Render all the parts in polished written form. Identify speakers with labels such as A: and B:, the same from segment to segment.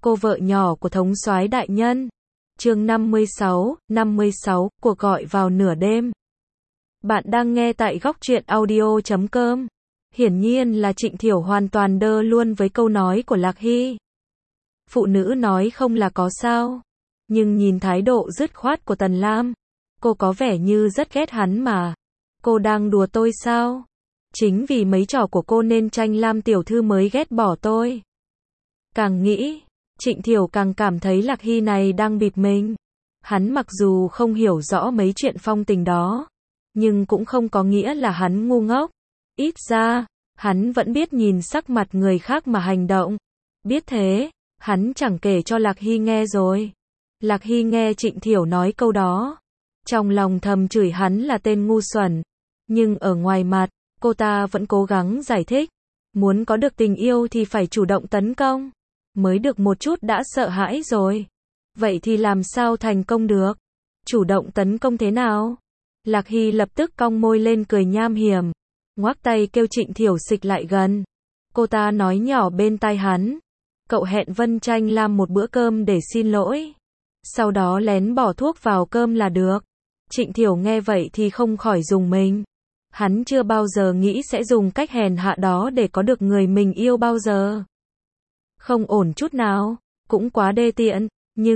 A: cô vợ nhỏ của thống soái đại nhân. Chương 56, cuộc gọi vào nửa đêm. Bạn đang nghe tại góc truyện audio.com. Hiển nhiên là Trịnh Thiểu hoàn toàn đơ luôn với câu nói của Lạc Hy. Phụ nữ nói không là có sao. Nhưng nhìn thái độ dứt khoát của Tần Lam, cô có vẻ như rất ghét hắn mà. Cô đang đùa tôi sao? Chính vì mấy trò của cô nên Tranh Lam tiểu thư mới ghét bỏ tôi. Càng nghĩ, Trịnh Thiểu càng cảm thấy Lạc Hy này đang bịp mình. Hắn mặc dù không hiểu rõ mấy chuyện phong tình đó, nhưng cũng không có nghĩa là hắn ngu ngốc. Ít ra, hắn vẫn biết nhìn sắc mặt người khác mà hành động. Biết thế, hắn chẳng kể cho Lạc Hy nghe rồi. Lạc Hy nghe Trịnh Thiểu nói câu đó, trong lòng thầm chửi hắn là tên ngu xuẩn. Nhưng ở ngoài mặt, cô ta vẫn cố gắng giải thích. Muốn có được tình yêu thì phải chủ động tấn công. Mới được một chút đã sợ hãi rồi. Vậy thì làm sao thành công được? Chủ động tấn công thế nào? Lạc Hy lập tức cong môi lên cười nham hiểm. Ngoác tay kêu Trịnh Thiểu xịch lại gần. Cô ta nói nhỏ bên tai hắn. Cậu hẹn Vân Tranh Lam một bữa cơm để xin lỗi. Sau đó lén bỏ thuốc vào cơm là được. Trịnh Thiểu nghe vậy thì không khỏi rùng mình. Hắn chưa bao giờ nghĩ sẽ dùng cách hèn hạ đó để có được người mình yêu bao giờ. Không ổn chút nào, cũng quá đê tiện,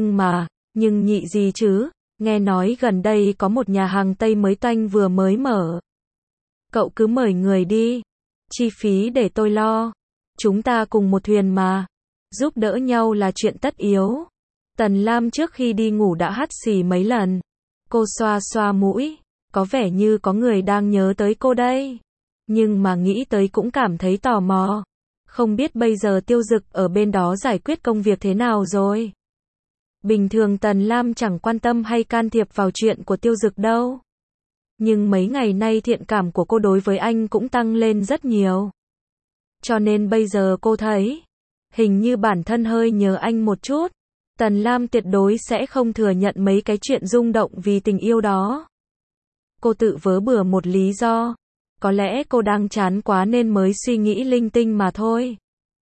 A: nhưng nhị gì chứ, nghe nói gần đây có một nhà hàng Tây mới toanh vừa mới mở. Cậu cứ mời người đi, chi phí để tôi lo, chúng ta cùng một thuyền mà, giúp đỡ nhau là chuyện tất yếu. Tần Lam trước khi đi ngủ đã hắt xì mấy lần, cô xoa xoa mũi, có vẻ như có người đang nhớ tới cô đây, nhưng mà nghĩ tới cũng cảm thấy tò mò. Không biết bây giờ Tiêu Dực ở bên đó giải quyết công việc thế nào rồi. Bình thường Tần Lam chẳng quan tâm hay can thiệp vào chuyện của Tiêu Dực đâu. Nhưng mấy ngày nay thiện cảm của cô đối với anh cũng tăng lên rất nhiều. Cho nên bây giờ cô thấy, hình như bản thân hơi nhớ anh một chút. Tần Lam tuyệt đối sẽ không thừa nhận mấy cái chuyện rung động vì tình yêu đó. Cô tự vớ bừa một lý do. Có lẽ cô đang chán quá nên mới suy nghĩ linh tinh mà thôi.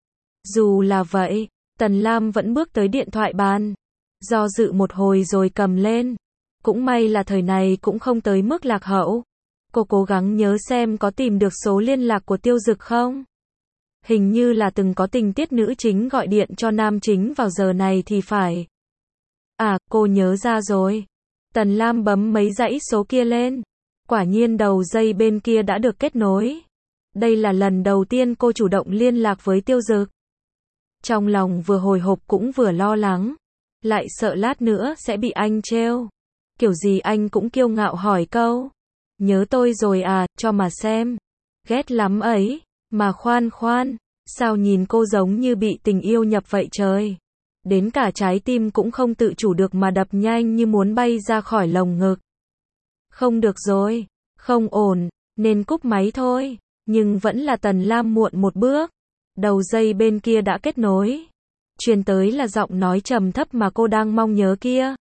A: Dù là vậy, Tần Lam vẫn bước tới điện thoại bàn. Do dự một hồi rồi cầm lên. Cũng may là thời này cũng không tới mức lạc hậu. Cô cố gắng nhớ xem có tìm được số liên lạc của Tiêu Dực không. Hình như là từng có tình tiết nữ chính gọi điện cho nam chính vào giờ này thì phải. À, cô nhớ ra rồi. Tần Lam bấm mấy dãy số kia lên. Quả nhiên đầu dây bên kia đã được kết nối. Đây là lần đầu tiên cô chủ động liên lạc với Tiêu Dực. Trong lòng vừa hồi hộp cũng vừa lo lắng. Lại sợ lát nữa sẽ bị anh trêu. Kiểu gì anh cũng kiêu ngạo hỏi câu. Nhớ tôi rồi à, cho mà xem. Ghét lắm ấy. Mà khoan, sao nhìn cô giống như bị tình yêu nhập vậy trời. Đến cả trái tim cũng không tự chủ được mà đập nhanh như muốn bay ra khỏi lồng ngực. Không được rồi, không ổn, nên cúp máy thôi. Nhưng vẫn là Tần Lam muộn một bước. Đầu dây bên kia đã kết nối. Truyền tới là giọng nói trầm thấp mà cô đang mong nhớ kia.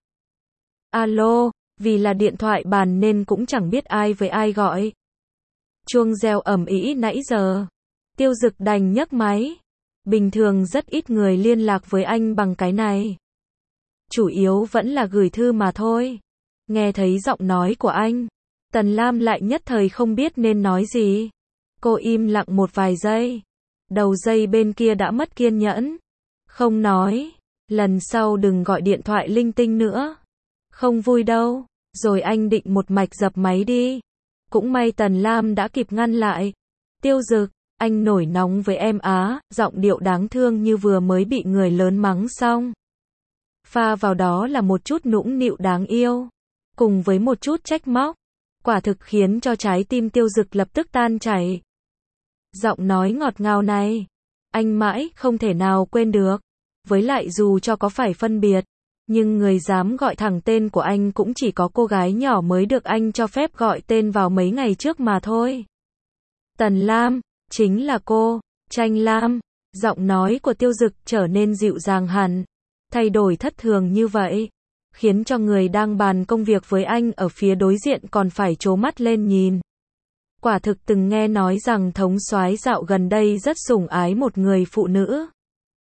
A: Alo, vì là điện thoại bàn nên cũng chẳng biết ai với ai gọi. Chuông reo ầm ĩ nãy giờ. Tiêu Dực đành nhấc máy. Bình thường rất ít người liên lạc với anh bằng cái này. Chủ yếu vẫn là gửi thư mà thôi. Nghe thấy giọng nói của anh, Tần Lam lại nhất thời không biết nên nói gì. Cô im lặng một vài giây. Đầu dây bên kia đã mất kiên nhẫn. Không nói, lần sau đừng gọi điện thoại linh tinh nữa. Không vui đâu. Rồi anh định một mạch dập máy đi. Cũng may Tần Lam đã kịp ngăn lại. Tiêu Dực, anh nổi nóng với em á, giọng điệu đáng thương như vừa mới bị người lớn mắng xong. Pha vào đó là một chút nũng nịu đáng yêu. Cùng với một chút trách móc, quả thực khiến cho trái tim Tiêu Dực lập tức tan chảy. Giọng nói ngọt ngào này, anh mãi không thể nào quên được. Với lại dù cho có phải phân biệt, nhưng người dám gọi thẳng tên của anh cũng chỉ có cô gái nhỏ mới được anh cho phép gọi tên vào mấy ngày trước mà thôi. Tần Lam, chính là cô, Tranh Lam. Giọng nói của Tiêu Dực trở nên dịu dàng hẳn, thay đổi thất thường như vậy. Khiến cho người đang bàn công việc với anh ở phía đối diện còn phải trố mắt lên nhìn. Quả thực từng nghe nói rằng thống soái dạo gần đây rất sủng ái một người phụ nữ.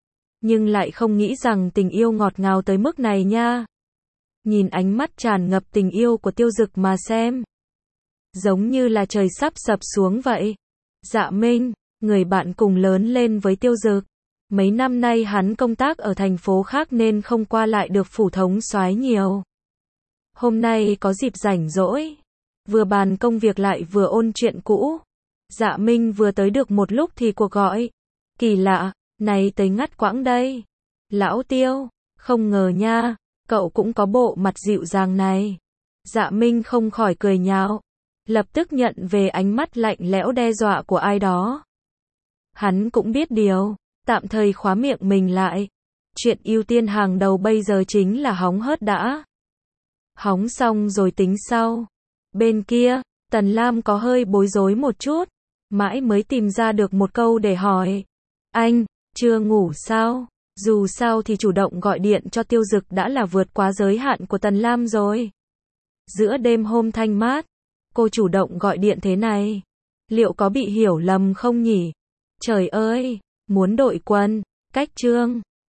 A: nhưng lại không nghĩ rằng tình yêu ngọt ngào tới mức này nha. Nhìn ánh mắt tràn ngập tình yêu của Tiêu Dực mà xem. Giống như là trời sắp sập xuống vậy. Dạ Minh, người bạn cùng lớn lên với Tiêu Dực. Mấy năm nay hắn công tác ở thành phố khác nên không qua lại được phủ thống soái nhiều. Hôm nay có dịp rảnh rỗi, vừa bàn công việc lại vừa ôn chuyện cũ. Dạ Minh vừa tới được một lúc thì cuộc gọi. Kỳ lạ, này tới ngắt quãng đây. Lão Tiêu, không ngờ nha, cậu cũng có bộ mặt dịu dàng này. Dạ Minh không khỏi cười nhạo, lập tức nhận về ánh mắt lạnh lẽo đe dọa của ai đó. Hắn cũng biết điều, tạm thời khóa miệng mình lại. Chuyện ưu tiên hàng đầu bây giờ chính là hóng hớt đã. Hóng xong rồi tính sau. Bên kia, Tần Lam có hơi bối rối một chút, mãi mới tìm ra được một câu để hỏi. Anh, chưa ngủ sao? Dù sao thì chủ động gọi điện cho Tiêu Dực đã là vượt quá giới hạn của Tần Lam rồi. Giữa đêm hôm thanh mát, cô chủ động gọi điện thế này. Liệu có bị hiểu lầm không nhỉ? Trời ơi, muốn đội quân, cách chương.